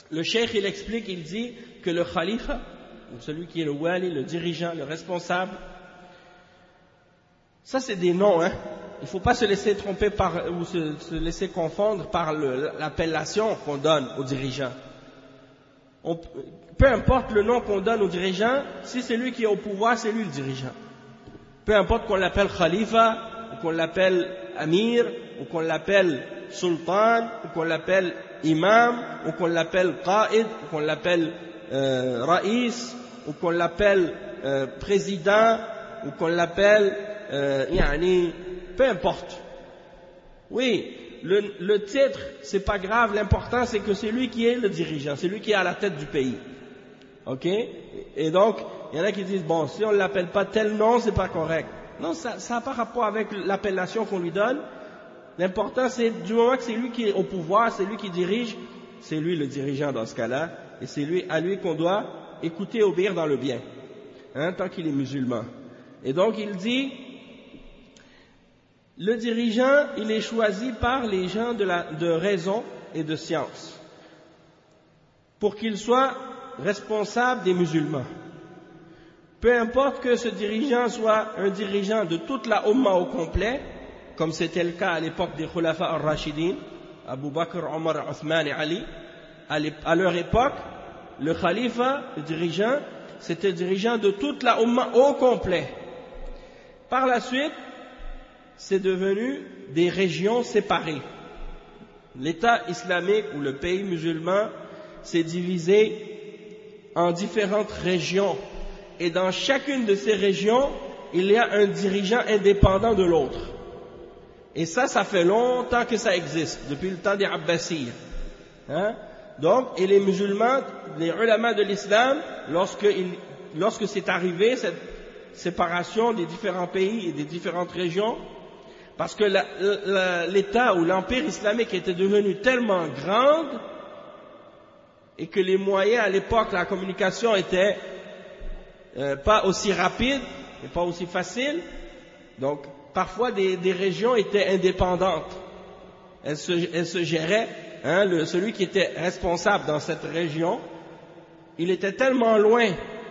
le cheikh il explique, il dit que le khalifa, celui qui est le wali, le dirigeant, le responsable, ça c'est des noms, hein. Il ne faut pas se laisser tromper ou se laisser confondre par l'appellation qu'on donne aux dirigeants. Peu importe le nom qu'on donne aux dirigeants, si c'est lui qui est au pouvoir, c'est lui le dirigeant. Peu importe qu'on l'appelle khalifa, ou qu'on l'appelle amir, ou qu'on l'appelle sultan, ou qu'on l'appelle imam, ou qu'on l'appelle qaïd, ou qu'on l'appelle raïs, ou qu'on l'appelle président, ou qu'on l'appelle peu importe. Oui, le titre, c'est pas grave, l'important c'est que c'est lui qui est le dirigeant, c'est lui qui est à la tête du pays. Ok? Et donc, il y en a qui disent, bon, si on ne l'appelle pas tel nom, c'est pas correct. Non, ça n'a pas rapport avec l'appellation qu'on lui donne. L'important c'est, du moment que c'est lui qui est au pouvoir, c'est lui qui dirige, c'est lui le dirigeant dans ce cas-là, et c'est à lui qu'on doit écouter et obéir dans le bien, hein, tant qu'il est musulman. Et donc il dit, le dirigeant, il est choisi par les gens de raison et de science, pour qu'il soit responsable des musulmans. Peu importe que ce dirigeant soit un dirigeant de toute la Ummah au complet, comme c'était le cas à l'époque des Khulafa al-Rashidin, Abu Bakr, Omar, Othman et Ali, à leur époque, le khalifa, le dirigeant, c'était le dirigeant de toute la Ummah au complet. Par la suite, c'est devenu des régions séparées. L'État islamique ou le pays musulman s'est divisé en différentes régions. Et dans chacune de ces régions, il y a un dirigeant indépendant de l'autre. Et ça fait longtemps que ça existe, depuis le temps des Abbasides. Hein? Donc, et les musulmans, les ulama de l'islam, lorsque c'est arrivé, cette séparation des différents pays et des différentes régions, parce que l'État ou l'Empire islamique était devenu tellement grand et que les moyens à l'époque, la communication était pas aussi rapide et pas aussi facile, donc parfois des régions étaient indépendantes. Elles se géraient, hein, celui qui était responsable dans cette région, il était tellement loin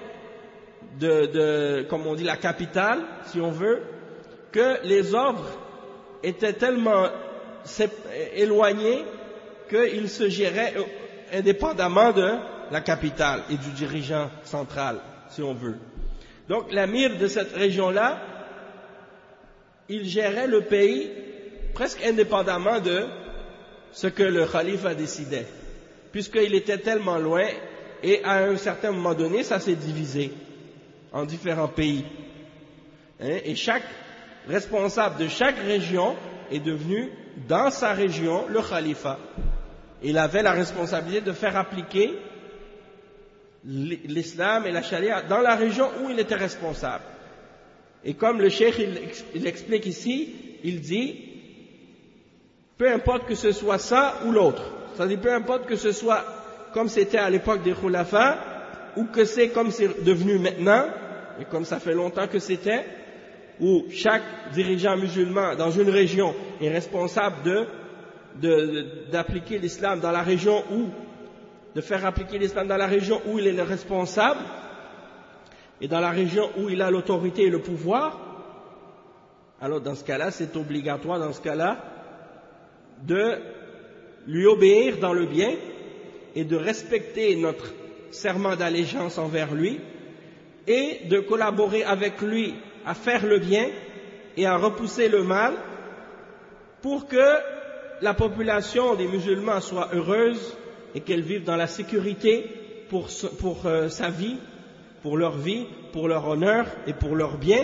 comme on dit, la capitale, si on veut, que les ordres étaient tellement éloignés qu'ils se géraient indépendamment de la capitale et du dirigeant central, si on veut. Donc l'amir de cette région-là, il gérait le pays presque indépendamment de ce que le khalife décidait, puisqu'il était tellement loin, et à un certain moment donné, ça s'est divisé en différents pays. Et chaque responsable de chaque région est devenu, dans sa région, le khalifa. Il avait la responsabilité de faire appliquer l'islam et la charia dans la région où il était responsable. Et comme le cheikh il explique ici, il dit, peu importe que ce soit ça ou l'autre, c'est-à-dire peu importe que ce soit comme c'était à l'époque des khulafa, ou que c'est comme c'est devenu maintenant, et comme ça fait longtemps que c'était, où chaque dirigeant musulman dans une région est responsable d'appliquer l'islam dans la région de faire appliquer l'islam dans la région où il est le responsable, et dans la région où il a l'autorité et le pouvoir, alors dans ce cas-là, c'est obligatoire dans ce cas-là de lui obéir dans le bien et de respecter notre serment d'allégeance envers lui et de collaborer avec lui à faire le bien et à repousser le mal pour que la population des musulmans soit heureuse et qu'elle vive dans la sécurité pour sa vie, pour leur vie, pour leur honneur et pour leur bien.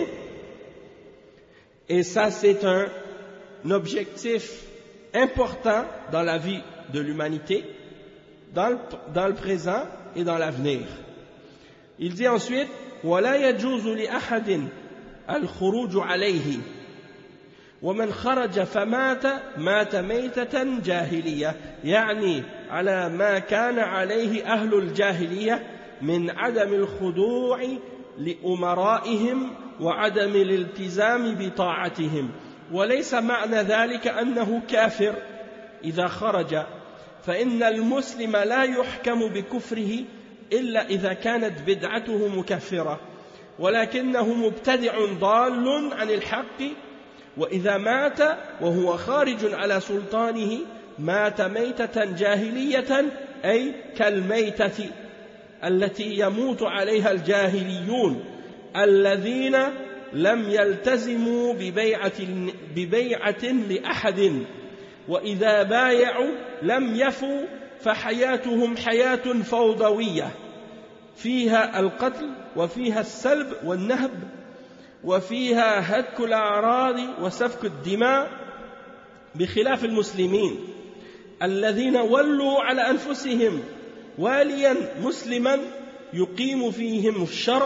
Et ça, c'est un objectif important dans la vie de l'humanité, dans le présent et dans l'avenir. Il dit ensuite, وَلَا يَجُوزُ لِأَحَدٍ الْخُرُوجُ عَلَيْهِ ومن خرج فمات مات ميتة جاهلية يعني على ما كان عليه أهل الجاهلية من عدم الخضوع لأمرائهم وعدم الالتزام بطاعتهم وليس معنى ذلك أنه كافر إذا خرج فإن المسلم لا يحكم بكفره إلا إذا كانت بدعته مكفرة ولكنه مبتدع ضال عن الحق وإذا مات وهو خارج على سلطانه مات ميتة جاهلية أي كالميتة التي يموت عليها الجاهليون الذين لم يلتزموا ببيعة لأحد وإذا بايعوا لم يفوا فحياتهم حياة فوضوية فيها القتل وفيها السلب والنهب وفيها هتك الأعراض وسفك الدماء بخلاف المسلمين الذين ولوا على أنفسهم واليا مسلما يقيم فيهم الشرع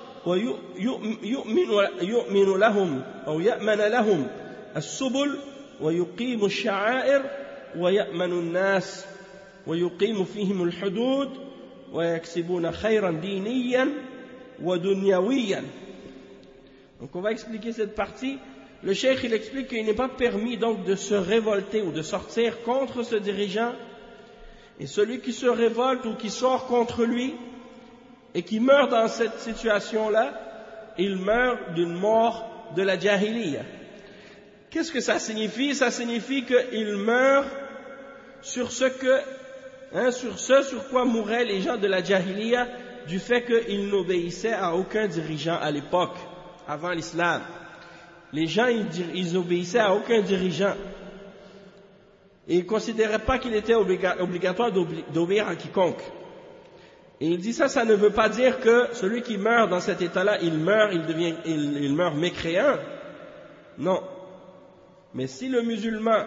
ويؤمن لهم أو يأمن لهم السبل ويقيم الشعائر ويأمن الناس ويقيم فيهم الحدود ويكسبون خيرا دينيا ودنيويا. Donc on va expliquer cette partie. Le cheikh il explique qu'il n'est pas permis donc de se révolter ou de sortir contre ce dirigeant. Et celui qui se révolte ou qui sort contre lui et qui meurt dans cette situation-là, il meurt d'une mort de la jahiliya. Qu'est-ce que ça signifie? Ça signifie qu'il meurt sur ce sur quoi mouraient les gens de la jahiliya, du fait qu'ils n'obéissaient à aucun dirigeant à l'époque, avant l'islam. Les gens, ils obéissaient à aucun dirigeant. Et ils ne considéraient pas qu'il était obligatoire d'obéir à quiconque. Et il dit ça ne veut pas dire que celui qui meurt dans cet état-là, il meurt mécréant. Non. Mais si le musulman,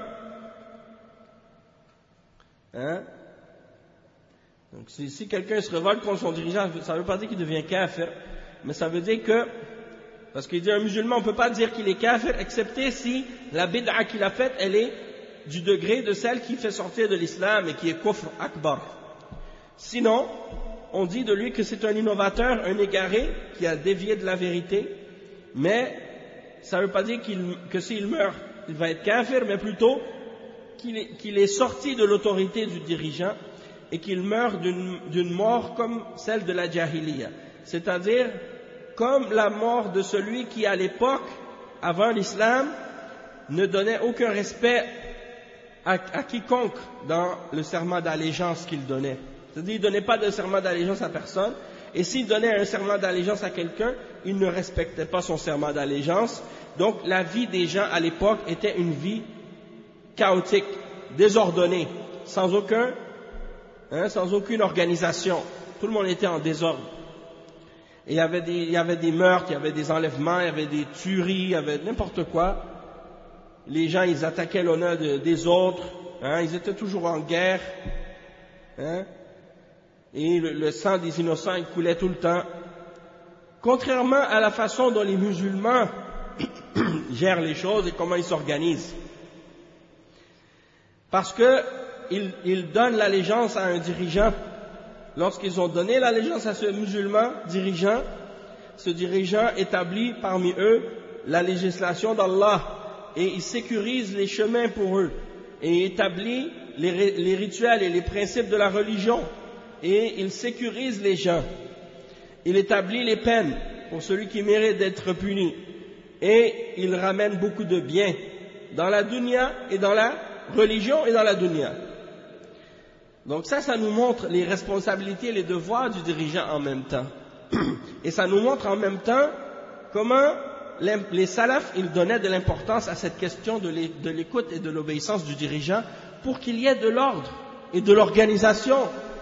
donc si quelqu'un se révolte contre son dirigeant, ça ne veut pas dire qu'il devient kafir, mais ça veut dire que, parce qu'il dit un musulman, on ne peut pas dire qu'il est kafir, excepté si la bid'a qu'il a faite, elle est du degré de celle qui fait sortir de l'islam et qui est kufr akbar. Sinon, on dit de lui que c'est un innovateur, un égaré, qui a dévié de la vérité, mais ça ne veut pas dire que s'il meurt, il va être kafir, mais plutôt qu'il est sorti de l'autorité du dirigeant et qu'il meurt d'une mort comme celle de la jahiliya, c'est-à-dire comme la mort de celui qui à l'époque, avant l'islam, ne donnait aucun respect à quiconque dans le serment d'allégeance qu'il donnait. C'est-à-dire qu'il ne donnait pas de serment d'allégeance à personne, et s'il donnait un serment d'allégeance à quelqu'un, il ne respectait pas son serment d'allégeance. Donc la vie des gens à l'époque était une vie chaotique, désordonnée, sans aucune organisation. Tout le monde était en désordre. Et il y avait des meurtres, il y avait des enlèvements, il y avait des tueries, il y avait n'importe quoi. Les gens, ils attaquaient l'honneur des autres, ils étaient toujours en guerre, et le sang des innocents, il coulait tout le temps. Contrairement à la façon dont les musulmans gèrent les choses et comment ils s'organisent. Parce qu'ils donnent l'allégeance à un dirigeant. Lorsqu'ils ont donné l'allégeance à ce musulman dirigeant, ce dirigeant établit parmi eux la législation d'Allah et il sécurise les chemins pour eux et établit les rituels et les principes de la religion et il sécurise les gens. Il établit les peines pour celui qui mérite d'être puni et il ramène beaucoup de biens dans la dunya et dans la religion et dans la dunya. Donc ça nous montre les responsabilités et les devoirs du dirigeant en même temps. Et ça nous montre en même temps comment les salafs, ils donnaient de l'importance à cette question de l'écoute et de l'obéissance du dirigeant pour qu'il y ait de l'ordre et de l'organisation.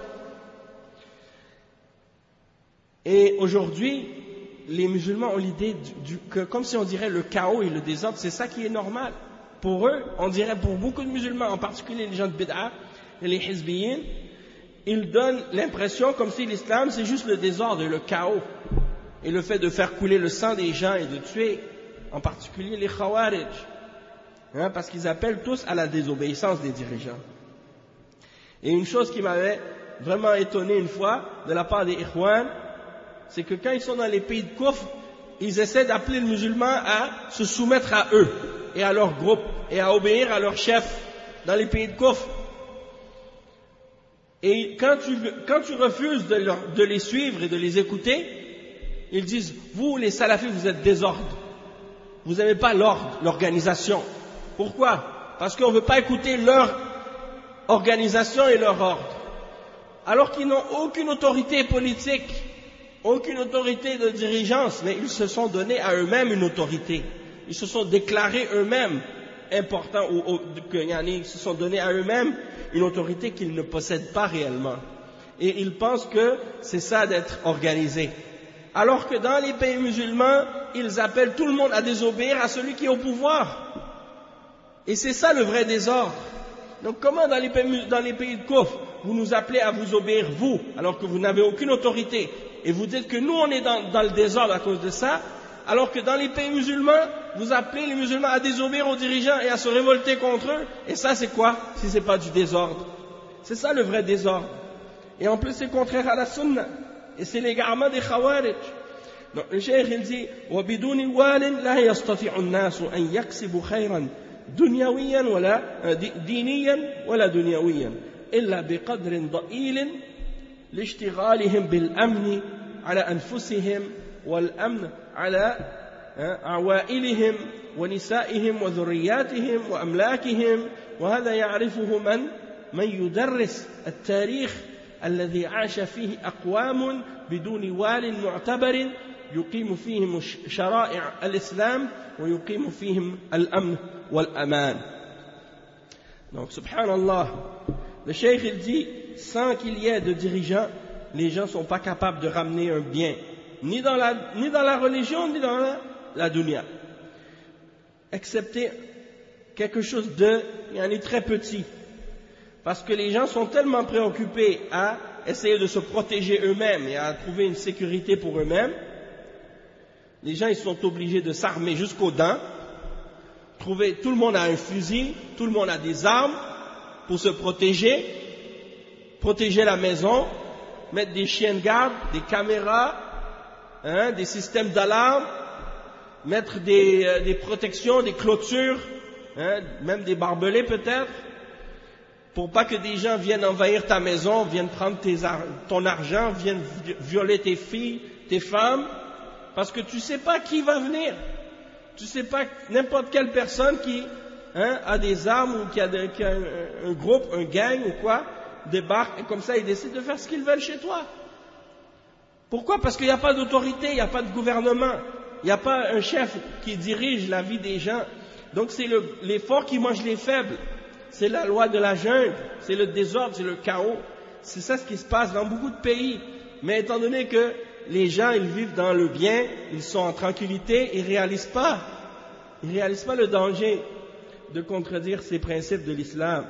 Et aujourd'hui, les musulmans ont l'idée que, comme si on dirait le chaos et le désordre, c'est ça qui est normal. Pour eux, on dirait pour beaucoup de musulmans, en particulier les gens de bid'a et les hizbiyin, ils donnent l'impression comme si l'islam c'est juste le désordre et le chaos et le fait de faire couler le sang des gens et de tuer, en particulier les khawarij, parce qu'ils appellent tous à la désobéissance des dirigeants. Et une chose qui m'avait vraiment étonné une fois de la part des ikhwan, c'est que quand ils sont dans les pays de kufr, ils essaient d'appeler le musulman à se soumettre à eux et à leur groupe et à obéir à leur chef dans les pays de kufr. Et quand tu refuses de les suivre et de les écouter, ils disent, vous les salafis, vous êtes désordre. Vous n'avez pas l'ordre, l'organisation. Pourquoi? Parce qu'on ne veut pas écouter leur organisation et leur ordre. Alors qu'ils n'ont aucune autorité politique, aucune autorité de dirigeance, mais ils se sont donnés à eux-mêmes une autorité. Ils se sont déclarés eux-mêmes importants, ils se sont donnés à eux-mêmes une autorité qu'ils ne possèdent pas réellement. Et ils pensent que c'est ça d'être organisé. Alors que dans les pays musulmans, ils appellent tout le monde à désobéir à celui qui est au pouvoir. Et c'est ça le vrai désordre. Donc comment dans les pays de Kufr, vous nous appelez à vous obéir, vous, alors que vous n'avez aucune autorité, et vous dites que nous on est dans le désordre à cause de ça, alors que dans les pays musulmans, vous appelez les musulmans à désobéir aux dirigeants et à se révolter contre eux. Et ça c'est quoi si c'est pas du désordre? C'est ça le vrai désordre. Et en plus c'est contraire à la sunna. Et c'est l'égarement des khawarij. Donc le cheikh il dit وَبِدُونِ وَالٍ لَا يَسْتَطِعُ النَّاسُ أَنْ يَكْسِبُوا خَيْرًا دُنْيَوِيًّا وَلَا دِينِيًّا وَلَا دُنْيَوِيًّا إِلَّا بِقَدْرٍ ضَئِيلٍ لِاشْتِغَالِهِمْ بِالْأَمْنِ على أنفسهم والأمن على عوائلهم ونسائهم وذرياتهم وأملاكهم وهذا يعرفه من يدرس التاريخ الذي عاش فيه أقوام بدون وال معتبر يقيم فيهم شرائع الإسلام ويقيم فيهم الأمن والأمان. Donc, subhanallah, le cheikh il dit, sans qu'il y ait de dirigeants, les gens ne sont pas capables de ramener un bien, ni dans la religion, ni dans la dunya, excepté quelque chose il y en est très petit. Parce que les gens sont tellement préoccupés à essayer de se protéger eux-mêmes et à trouver une sécurité pour eux-mêmes. Les gens ils sont obligés de s'armer jusqu'aux dents. Tout le monde a un fusil, tout le monde a des armes pour se protéger la maison, mettre des chiens de garde, des caméras, des systèmes d'alarme, mettre des protections, des clôtures, même des barbelés peut-être, pour pas que des gens viennent envahir ta maison, viennent prendre ton argent, viennent violer tes filles, tes femmes, parce que tu sais pas qui va venir. Tu sais pas n'importe quelle personne qui a des armes ou qui a un groupe, un gang ou quoi, débarque et comme ça ils décident de faire ce qu'ils veulent chez toi. Pourquoi? Parce qu'il n'y a pas d'autorité, il n'y a pas de gouvernement, il n'y a pas un chef qui dirige la vie des gens. Donc c'est les forts qui mangent les faibles. C'est la loi de la jungle, c'est le désordre, c'est le chaos. C'est ça ce qui se passe dans beaucoup de pays. Mais étant donné que les gens, ils vivent dans le bien, ils sont en tranquillité, ils ne réalisent pas le danger de contredire ces principes de l'islam.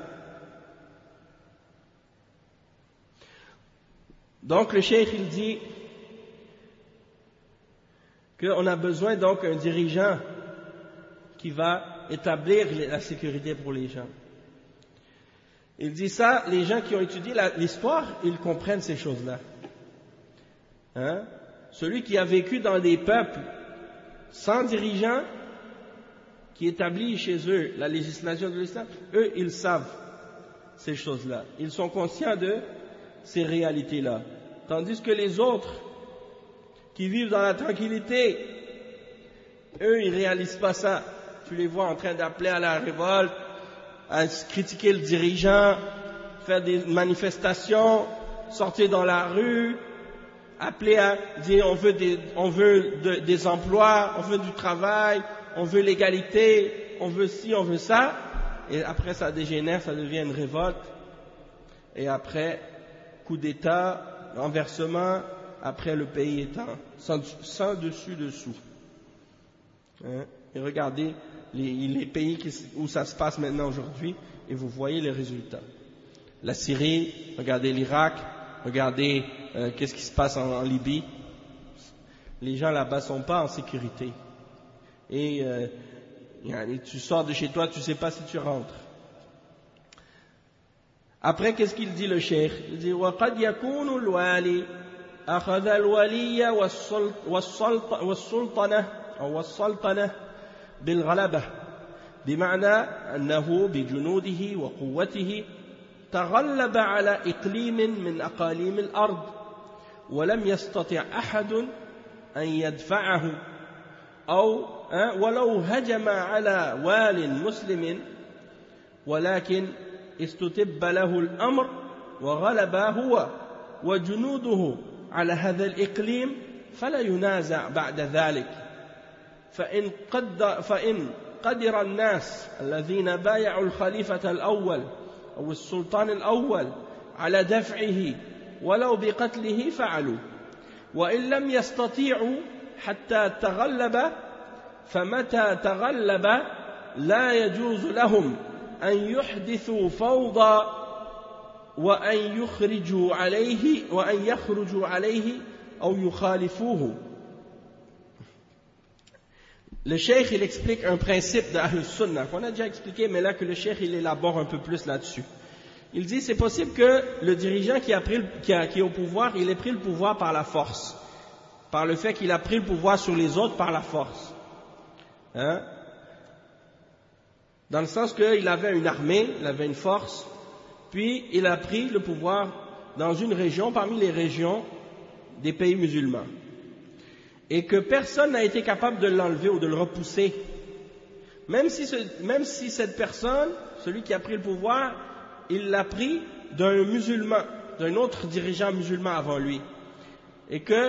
Donc le cheikh, il dit qu'on a besoin donc d'un dirigeant qui va établir la sécurité pour les gens. Il dit ça, les gens qui ont étudié l'histoire, ils comprennent ces choses-là. Celui qui a vécu dans des peuples sans dirigeants, qui établit chez eux la législation de l'islam, eux, ils savent ces choses-là. Ils sont conscients de ces réalités-là. Tandis que les autres, qui vivent dans la tranquillité, eux, ils ne réalisent pas ça. Tu les vois en train d'appeler à la révolte, à critiquer le dirigeant, faire des manifestations, sortir dans la rue, appeler à dire on veut des emplois, on veut du travail, on veut l'égalité, on veut ci, on veut ça, et après ça dégénère, ça devient une révolte, et après coup d'État, renversement, après le pays étant sans dessus-dessous. Et regardez les pays où ça se passe maintenant aujourd'hui, et vous voyez les résultats. La Syrie, regardez l'Irak, regardez qu'est-ce qui se passe en Libye. Les gens là-bas ne sont pas en sécurité. Et tu sors de chez toi, tu ne sais pas si tu rentres. Après, qu'est-ce qu'il dit le cheikh? Il dit وَقَدْ يَكُونُ الْوَالِي أَخَذَ الْوَلِيَّ وَالسُّلْطَنَةَ بالغلبة بمعنى أنه بجنوده وقوته تغلب على إقليم من أقاليم الأرض ولم يستطع أحد أن يدفعه أو ولو هجم على وال مسلم ولكن استتب له الأمر وغلب هو وجنوده على هذا الإقليم فلا ينازع بعد ذلك فإن قدر الناس الذين بايعوا الخليفة الأول أو السلطان الأول على دفعه ولو بقتله فعلوا وإن لم يستطيعوا حتى تغلب فمتى تغلب لا يجوز لهم أن يحدثوا فوضى وأن يخرجوا عليه أو يخالفوه. Le cheikh il explique un principe d'Ahl Sunnah qu'on a déjà expliqué, mais là que le cheikh il élabore un peu plus là-dessus. Il dit c'est possible que le dirigeant qui est au pouvoir, il ait pris le pouvoir par la force, par le fait qu'il a pris le pouvoir sur les autres par la force. Hein? Dans le sens qu'il avait une armée, il avait une force, puis il a pris le pouvoir dans une région parmi les régions des pays musulmans. Et que personne n'a été capable de l'enlever ou de le repousser. Même si cette personne, celui qui a pris le pouvoir, il l'a pris d'un musulman, d'un autre dirigeant musulman avant lui. Et que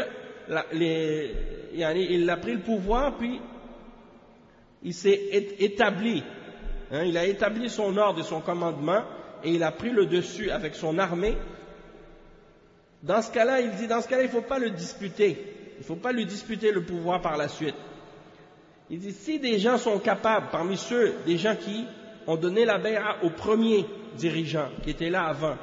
il a pris le pouvoir, puis il s'est établi. Hein, il a établi son ordre et son commandement, et il a pris le dessus avec son armée. Dans ce cas-là, il dit, il ne faut pas le disputer. Il ne faut pas lui disputer le pouvoir par la suite. Il dit, si des gens sont capables, parmi ceux, des gens qui ont donné la bay'a au premier dirigeant, qui était là avant,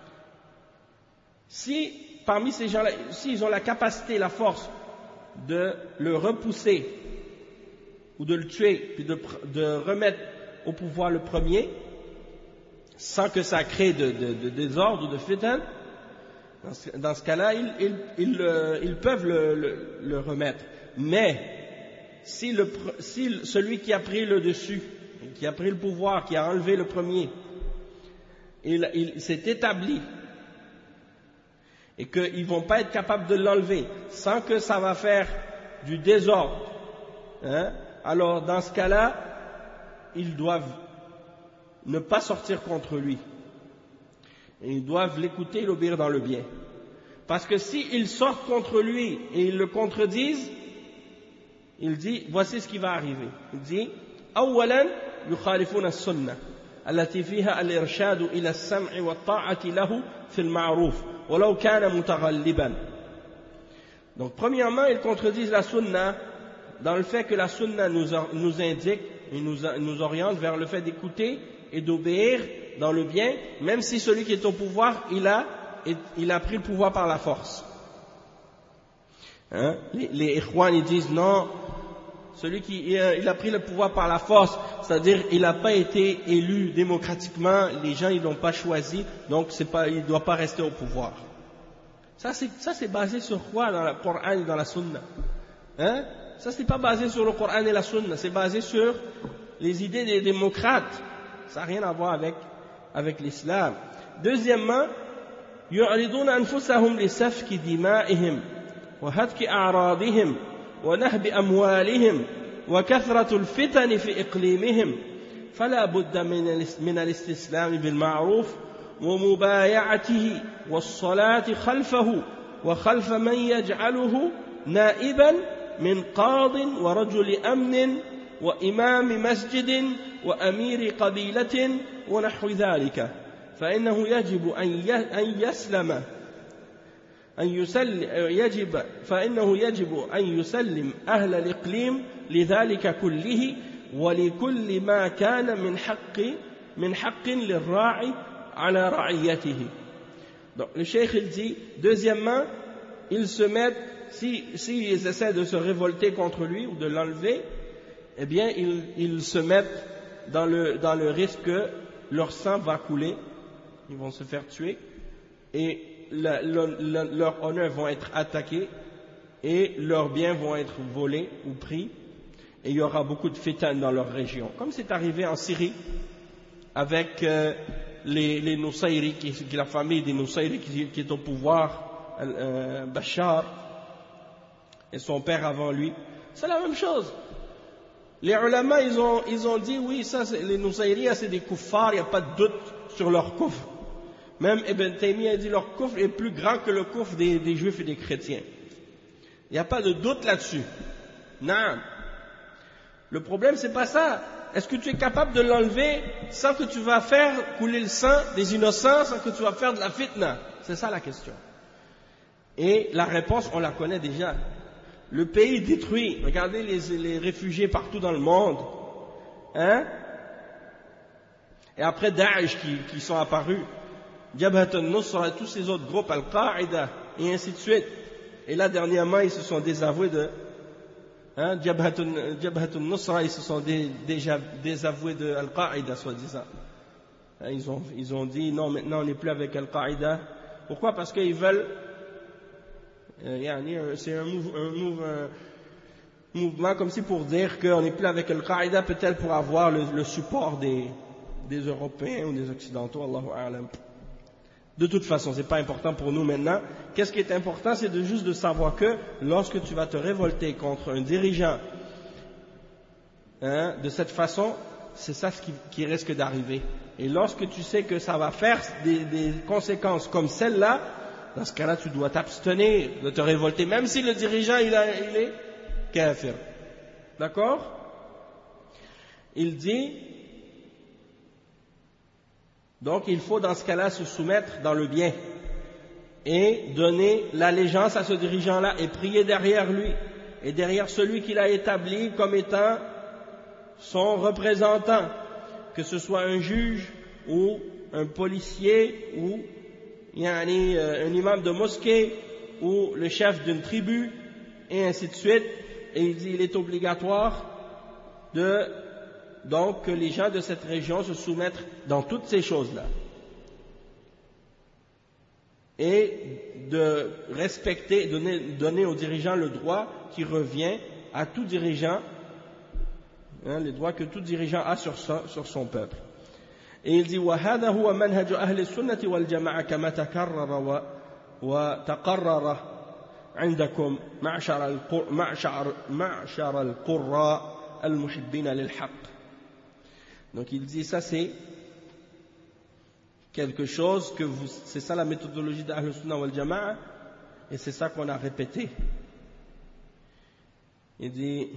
si parmi ces gens-là, s'ils ont la capacité, la force de le repousser, ou de le tuer, puis de remettre au pouvoir le premier, sans que ça crée de désordre ou de fitan, dans ce cas-là, ils peuvent le remettre. Mais si celui qui a pris le dessus, qui a pris le pouvoir, qui a enlevé le premier, il s'est établi et qu'ils ne vont pas être capables de l'enlever sans que ça va faire du désordre, hein, alors dans ce cas-là, ils doivent ne pas sortir contre lui. Et ils doivent l'écouter et l'obéir dans le bien. Parce que s'ils sortent contre lui et ils le contredisent, il dit, voici ce qui va arriver. Il dit, أولا يخالفون السنة التي فيها الإرشاد إلى السمع والطاعة له في المعروف ولو كان متغلبا. Donc premièrement, ils contredisent la sunna dans le fait que la sunna nous indique et nous oriente vers le fait d'écouter et d'obéir dans le bien, même si celui qui est au pouvoir, il a pris le pouvoir par la force. Hein? Les ikhwan, ils disent non, celui qui il a pris le pouvoir par la force, c'est-à-dire il n'a pas été élu démocratiquement, les gens ils l'ont pas choisi, donc il ne doit pas rester au pouvoir. Ça c'est basé sur quoi dans le Coran et dans la Sunna? Hein? Ça c'est pas basé sur le Coran et la Sunna, c'est basé sur les idées des démocrates. Ça n'a rien à voir avec l'islam. Deuxièmement, يعرضون أنفسهم لسفك دمائهم وهتك أعراضهم ونهب أموالهم وكثرة الفتن في إقليمهم فلا بد من الاستسلام بالمعروف ومبايعته والصلاة خلفه وخلف من يجعله نائبا من قاض ورجل أمن وإمام مسجد وأمير قبيلة ونحو ذلك فإنه يجب أن يسلم أهل الإقليم لذلك كله ولكل ما كان من حق للراعي على رعيته. Donc le cheikh il dit, deuxièmement, ils se mettent, s'ils essaient de se révolter contre lui ou de l'enlever, eh bien ils se mettent dans le risque que leur sang va couler, ils vont se faire tuer et leurs honneurs vont être attaqués et leurs biens vont être volés ou pris et il y aura beaucoup de fitan dans leur région, comme c'est arrivé en Syrie avec les Nusayri, la famille des Nusayri qui est au pouvoir, Bachar, et son père avant lui, c'est la même chose. Les ulama, ils ont dit, oui, ça, les Nusayri, c'est des kuffars, il n'y a pas de doute sur leur kufr. Même Ibn Taymiyyah a dit leur kufr est plus grand que le kufr des juifs et des chrétiens. Il n'y a pas de doute là-dessus. Non. Le problème, c'est pas ça. Est-ce que tu es capable de l'enlever sans que tu vas faire couler le sang des innocents, sans que tu vas faire de la fitna? C'est ça la question. Et la réponse, on la connaît déjà. Le pays détruit. Regardez les réfugiés partout dans le monde. Hein? Et après Daesh qui sont apparus. Jabhat al-Nusra, tous ces autres groupes, Al-Qaïda, et ainsi de suite. Et là, dernièrement, ils se sont désavoués de... Jabhat al-Nusra, ils se sont déjà désavoués de Al-Qaïda, soi-disant. Ils ont dit, non, maintenant on n'est plus avec Al-Qaïda. Pourquoi? Parce qu'ils veulent... c'est un mouvement comme si pour dire qu'on n'est plus avec Al-Qaïda, peut-être pour avoir le support des Européens ou des Occidentaux, Allahu A'lam. De toute façon, c'est pas important pour nous maintenant. Qu'est-ce qui est important, c'est juste de savoir que lorsque tu vas te révolter contre un dirigeant, de cette façon, c'est ça qui risque d'arriver. Et lorsque tu sais que ça va faire des conséquences comme celle-là, dans ce cas-là, tu dois t'abstenir de te révolter, même si le dirigeant il est kafir. D'accord? Il dit. Donc il faut dans ce cas-là se soumettre dans le bien et donner l'allégeance à ce dirigeant-là et prier derrière lui et derrière celui qu'il a établi comme étant son représentant, que ce soit un juge ou un policier ou un imam de mosquée ou le chef d'une tribu et ainsi de suite. Et il dit il est obligatoire donc que les gens de cette région se soumettent dans toutes ces choses-là. Et de respecter, donner aux dirigeants le droit qui revient à tout dirigeant, les droits que tout dirigeant a sur son peuple. Et il dit وَهَذَا هُوَ مَنْهَجُ أَهْلِ السُنَّةِ وَالْجَمَاعَةِ كَمَا تَكَرَّرَ وَتَقَرَّرَ عندكم معشر القراء المحبين للحق. Donc il dit ça c'est quelque chose c'est ça la méthodologie d'Ahl Sunnah wal Jama'a et c'est ça qu'on a répété. Il dit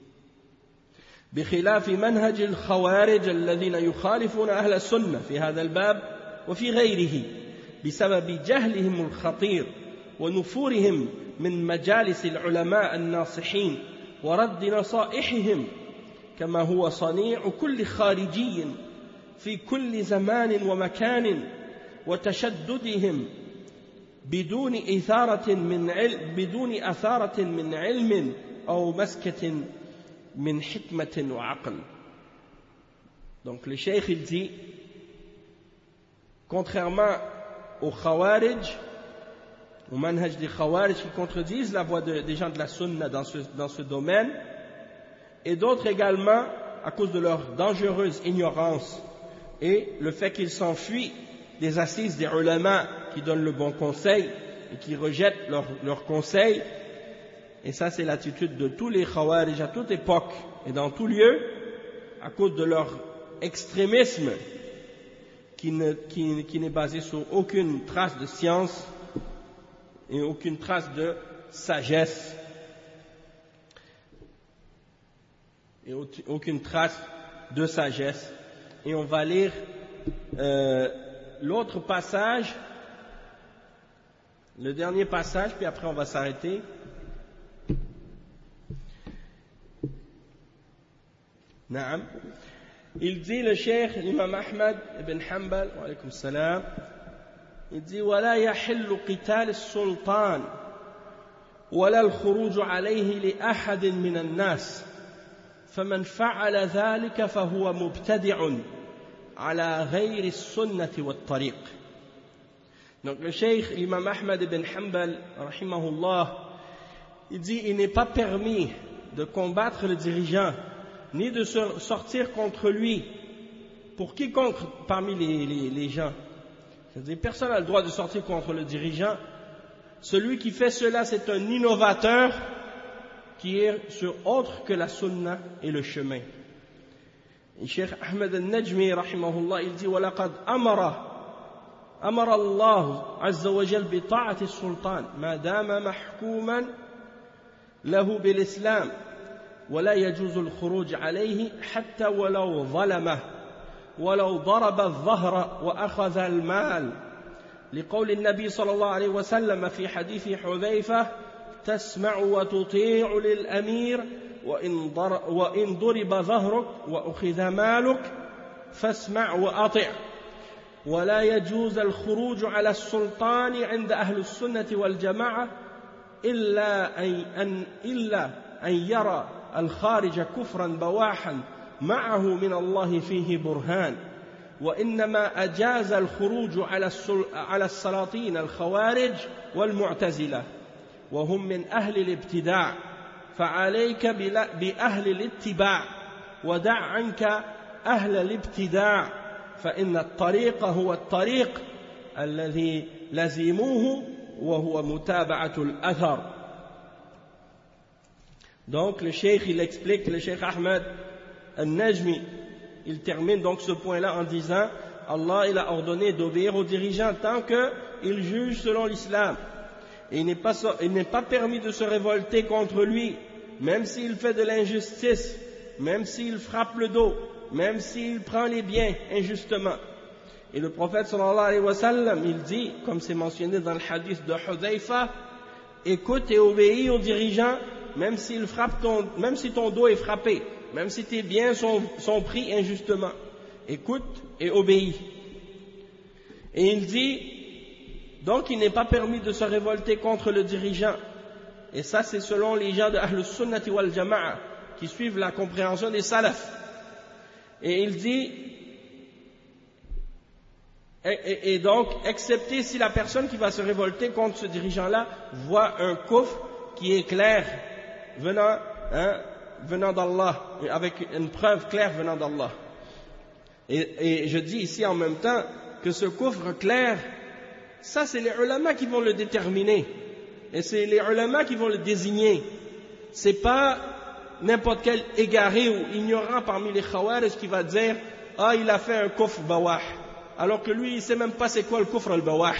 بخلاف منهج الخوارج الذين يخالفون أهل السنة في هذا الباب وفي غيره بسبب جهلهم الخطير ونفورهم من مجالس العلماء الناصحين ورد نصائحهم كما هو صنيع كل خارجي في كل زمان ومكان وتشددهم بدون أثارة من علم أو مسكة من حكمة وعقل. Donc le cheikh il dit contrairement aux Khawarij, au manhaj des Khawarij qui contredisent la voix des gens de la Sunna dans ce domaine, et d'autres également à cause de leur dangereuse ignorance et le fait qu'ils s'enfuient des assises des ulama qui donnent le bon conseil et qui rejettent leurs conseils. Et ça c'est l'attitude de tous les Khawarij à toute époque et dans tout lieu, à cause de leur extrémisme qui n'est basé sur aucune trace de science et aucune trace de sagesse et aucune trace de sagesse. Et on va lire l'autre passage, le dernier passage, puis après on va s'arrêter. Naam. Il dit le cheikh l'imam Ahmad ibn Hanbal, wa alaykum salam, il dit ولا يحل قتال السلطان ولا الخروج عليه لأحد من الناس فمن فعل ذلك فهو مبتدع على غير السنة والطريق. Donc le cheikh l'imam Ahmad ibn Hanbal rahimahullah, il dit il n'est pas permis de combattre le dirigeant ni de sortir contre lui pour quiconque parmi les gens, c'est-à-dire personne n'a le droit de sortir contre le dirigeant, celui qui fait cela c'est un innovateur qui est sur autre que la sunna et le chemin. Et Cheikh Ahmed al-Najmi rahimahullah il dit وَلَقَدْ أمر الله عز وجل بطاعة السلطان ما دام محكوما له بالإسلام ولا يجوز الخروج عليه حتى ولو ظلمه ولو ضرب الظهر وأخذ المال لقول النبي صلى الله عليه وسلم في حديث حذيفة تسمع وتطيع للأمير وإن ضرب ظهرك وأخذ مالك فاسمع وأطع ولا يجوز الخروج على السلطان عند أهل السنة والجماعة إلا أن يرى الخارج كفرا بواحا معه من الله فيه برهان وإنما أجاز الخروج على السلاطين الخوارج والمعتزلة وهم من أهل الابتداع فعليك بأهل الاتباع ودع عنك أهل الابتداع فإن الطريق هو الطريق الذي لزموه وهو متابعة الأثر. Donc le cheikh il explique, le cheikh Ahmed al-Najmi il termine donc ce point-là en disant Allah il a ordonné d'obéir aux dirigeants tant qu'ils jugent selon l'islam et il n'est pas permis de se révolter contre lui même s'il fait de l'injustice, même s'il frappe le dos, même s'il prend les biens injustement. Et le prophète sallallahu alayhi wa sallam il dit, comme c'est mentionné dans le hadith de Hudhayfa, écoute et obéis aux dirigeants même si ton dos est frappé, même si tes biens sont pris injustement, écoute et obéis. Et il dit donc il n'est pas permis de se révolter contre le dirigeant, et ça c'est selon les gens de Ahl Sunnati wal Jama'a qui suivent la compréhension des salafs. Et il dit et donc excepté si la personne qui va se révolter contre ce dirigeant là voit un kufr qui est clair venant d'Allah, avec une preuve claire venant d'Allah. Et je dis ici en même temps que ce kufr clair, ça c'est les ulama qui vont le déterminer, et c'est les ulama qui vont le désigner. C'est pas n'importe quel égaré ou ignorant parmi les khawarij qui va dire ah il a fait un kufr bawah, alors que lui il sait même pas c'est quoi le kufr al-bawah.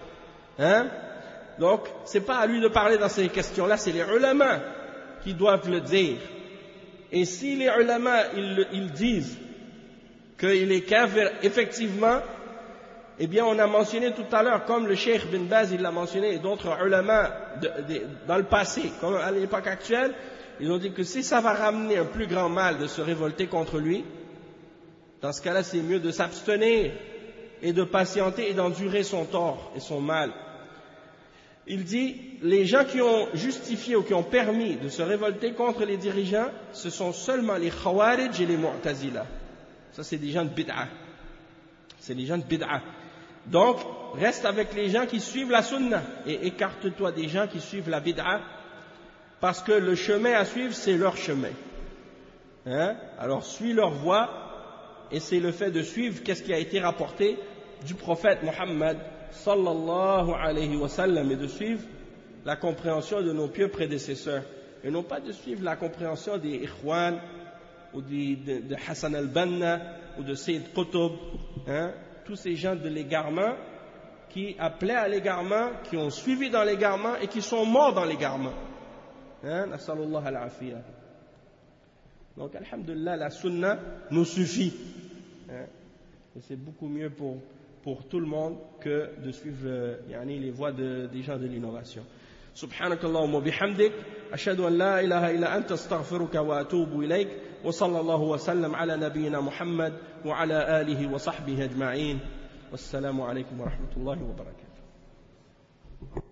Donc c'est pas à lui de parler dans ces questions-là, c'est les ulama qui doivent le dire. Et si les ulama ils disent qu'il est kafir effectivement, eh bien on a mentionné tout à l'heure, comme le Cheikh bin Baz il l'a mentionné et d'autres ulama dans le passé, comme à l'époque actuelle, ils ont dit que si ça va ramener un plus grand mal de se révolter contre lui, dans ce cas-là c'est mieux de s'abstenir et de patienter et d'endurer son tort et son mal. Il dit, les gens qui ont justifié ou qui ont permis de se révolter contre les dirigeants, ce sont seulement les Khawarij et les Mu'tazila. Ça, c'est des gens de bid'a. C'est des gens de bid'a. Donc, reste avec les gens qui suivent la sunna et écarte-toi des gens qui suivent la bid'a, parce que le chemin à suivre, c'est leur chemin. Alors, suis leur voie, et c'est le fait de suivre qu'est-ce qui a été rapporté du prophète Muhammad sallallahu alayhi wa sallam, et de suivre la compréhension de nos pieux prédécesseurs et non pas de suivre la compréhension des Ikhwan ou de Hassan al-Banna ou de Sayyid Qutb, tous ces gens de l'égarement qui appelaient à l'égarement, qui ont suivi dans l'égarement et qui sont morts dans l'égarement. Nasallallahu al-afiyah. Donc alhamdulillah, la sunna nous suffit, et c'est beaucoup mieux pour tout le monde que de suivre les voies des gens de l'innovation. سبحانك اللهم وبحمدك أشهد أن لا إله إلا أنت أستغفرك وأتوب إليك وصلى الله وسلم على نبينا محمد وعلى آله وصحبه أجمعين والسلام عليكم ورحمة الله وبركاته.